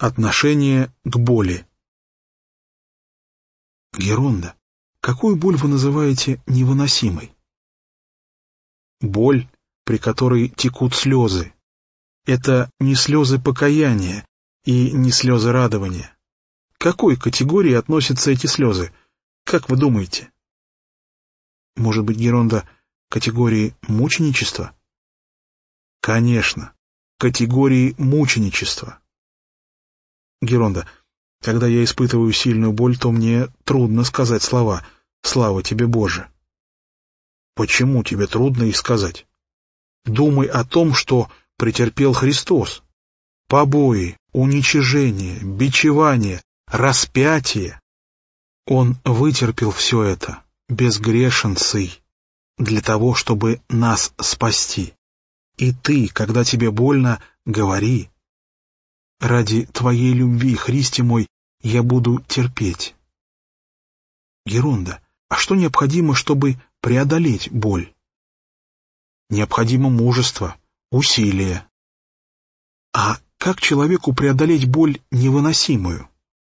Отношение к боли. Геронда, какую боль вы называете невыносимой? Боль, при которой текут слезы. Это не слезы покаяния и не слезы радования. К какой категории относятся эти слезы? Как вы думаете? Может быть, Геронда, категории мученичества? Конечно, категории мученичества. Геронда, когда я испытываю сильную боль, то мне трудно сказать слова «Слава тебе, Боже». Почему тебе трудно их сказать? Думай о том, что претерпел Христос. Побои, уничижение, бичевание, распятие. Он вытерпел все это, безгрешенцей, для того, чтобы нас спасти. И ты, когда тебе больно, говори: «Ради твоей любви, Христе мой, я буду терпеть». Геронда, а что необходимо, чтобы преодолеть боль? Необходимо мужество, усилие. А как человеку преодолеть боль невыносимую?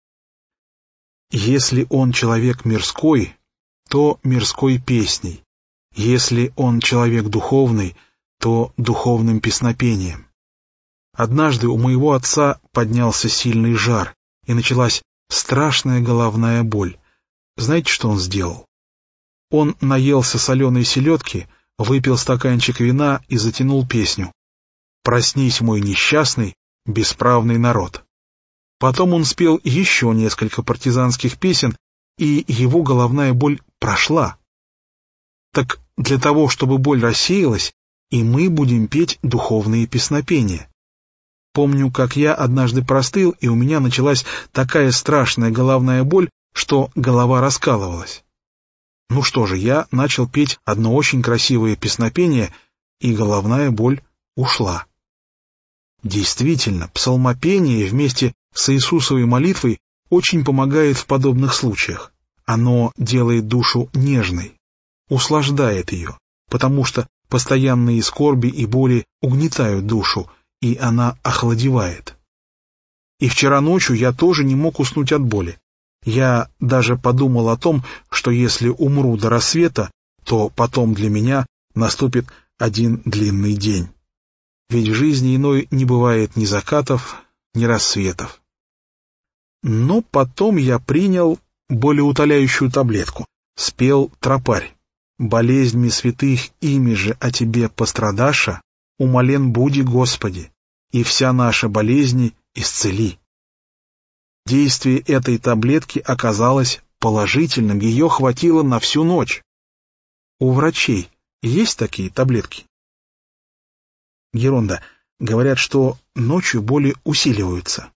Если он человек мирской, то мирской песней. Если он человек духовный, то духовным песнопением. Однажды у моего отца поднялся сильный жар, и началась страшная головная боль. Знаете, что он сделал? Он наелся соленой селедки, выпил стаканчик вина и затянул песню: «Проснись, мой несчастный, бесправный народ». Потом он спел еще несколько партизанских песен, и его головная боль прошла. Так для того, чтобы боль рассеялась, и мы будем петь духовные песнопения. Помню, как я однажды простыл, и у меня началась такая страшная головная боль, что голова раскалывалась. Ну что же, я начал петь одно очень красивое песнопение, и головная боль ушла. Действительно, псалмопение вместе с Иисусовой молитвой очень помогает в подобных случаях. Оно делает душу нежной, услаждает ее, потому что постоянные скорби и боли угнетают душу, и она охладевает. И вчера ночью я тоже не мог уснуть от боли. Я даже подумал о том, что если умру до рассвета, то потом для меня наступит один длинный день. Ведь в жизни иной не бывает ни закатов, ни рассветов. Но потом я принял болеутоляющую таблетку, спел тропарь: «Болезньми святых ими же о тебе пострадаша, умолен буди, Господи, и вся наша болезни исцели». Действие этой таблетки оказалось положительным, ее хватило на всю ночь. У врачей есть такие таблетки? Геронда, говорят, что ночью боли усиливаются.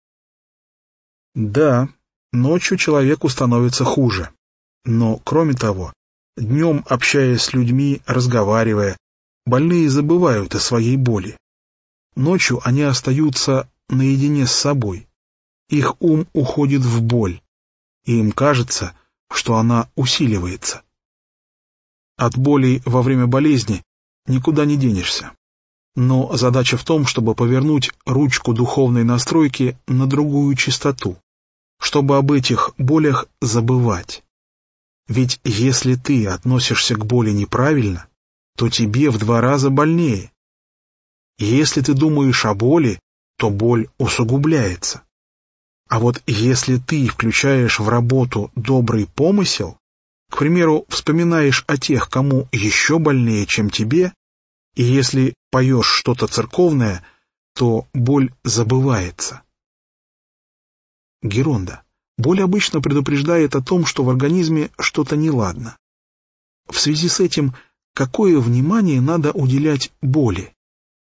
Да, ночью человеку становится хуже. Но, кроме того, днем, общаясь с людьми, разговаривая, больные забывают о своей боли. Ночью они остаются наедине с собой. Их ум уходит в боль, и им кажется, что она усиливается. От боли во время болезни никуда не денешься. Но задача в том, чтобы повернуть ручку духовной настройки на другую частоту, чтобы об этих болях забывать. Ведь если ты относишься к боли неправильно, то тебе в 2 раза больнее. Если ты думаешь о боли, то боль усугубляется. А вот если ты включаешь в работу добрый помысел, к примеру, вспоминаешь о тех, кому еще больнее, чем тебе, и если поешь что-то церковное, то боль забывается. Геронда, боль обычно предупреждает о том, что в организме что-то неладно. В связи с этим, какое внимание надо уделять боли?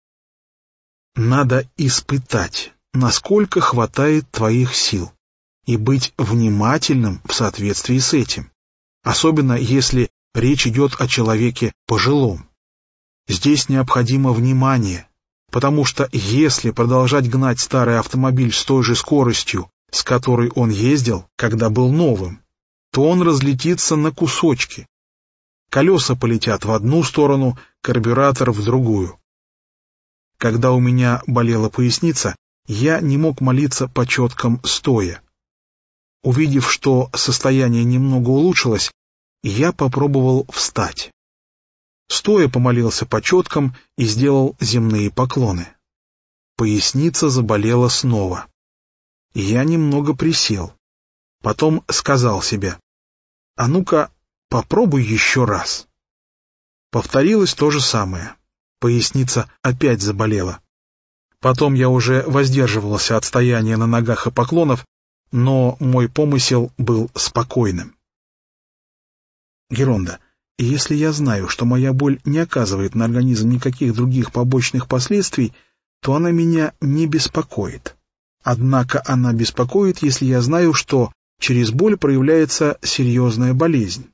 Надо испытать, насколько хватает твоих сил, и быть внимательным в соответствии с этим, особенно если речь идет о человеке пожилом. Здесь необходимо внимание, потому что если продолжать гнать старый автомобиль с той же скоростью, с которой он ездил, когда был новым, то он разлетится на кусочки. Колеса полетят в одну сторону, карбюратор в другую. Когда у меня болела поясница, я не мог молиться по четкам стоя. Увидев, что состояние немного улучшилось, я попробовал встать. Стоя помолился по четкам и сделал земные поклоны. Поясница заболела снова. Я немного присел. Потом сказал себе: «А ну-ка, попробуй еще раз». Повторилось то же самое. Поясница опять заболела. Потом я уже воздерживался от стояния на ногах и поклонов, но мой помысел был спокойным. Геронда, если я знаю, что моя боль не оказывает на организм никаких других побочных последствий, то она меня не беспокоит. Однако она беспокоит, если я знаю, что через боль проявляется серьезная болезнь.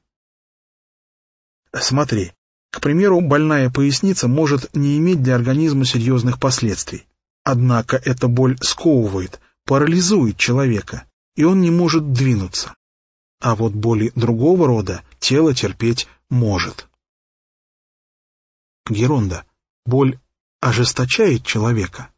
Смотри, к примеру, больная поясница может не иметь для организма серьезных последствий. Однако эта боль сковывает, парализует человека, и он не может двинуться. А вот боли другого рода тело терпеть может. Геронда, боль ожесточает человека?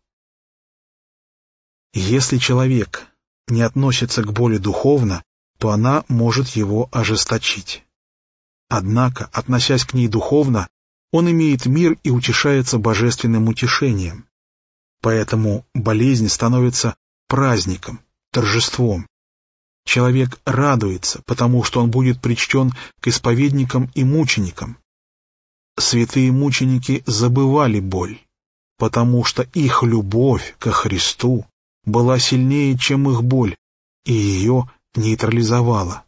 Если человек не относится к боли духовно, то она может его ожесточить. Однако, относясь к ней духовно, он имеет мир и утешается божественным утешением. Поэтому болезнь становится праздником, торжеством. Человек радуется, потому что он будет причтен к исповедникам и мученикам. Святые мученики забывали боль, потому что их любовь ко Христу была сильнее, чем их боль, и ее нейтрализовала.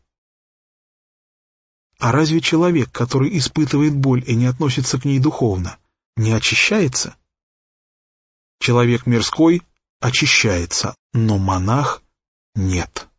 А разве человек, который испытывает боль и не относится к ней духовно, не очищается? Человек мирской очищается, но монах нет.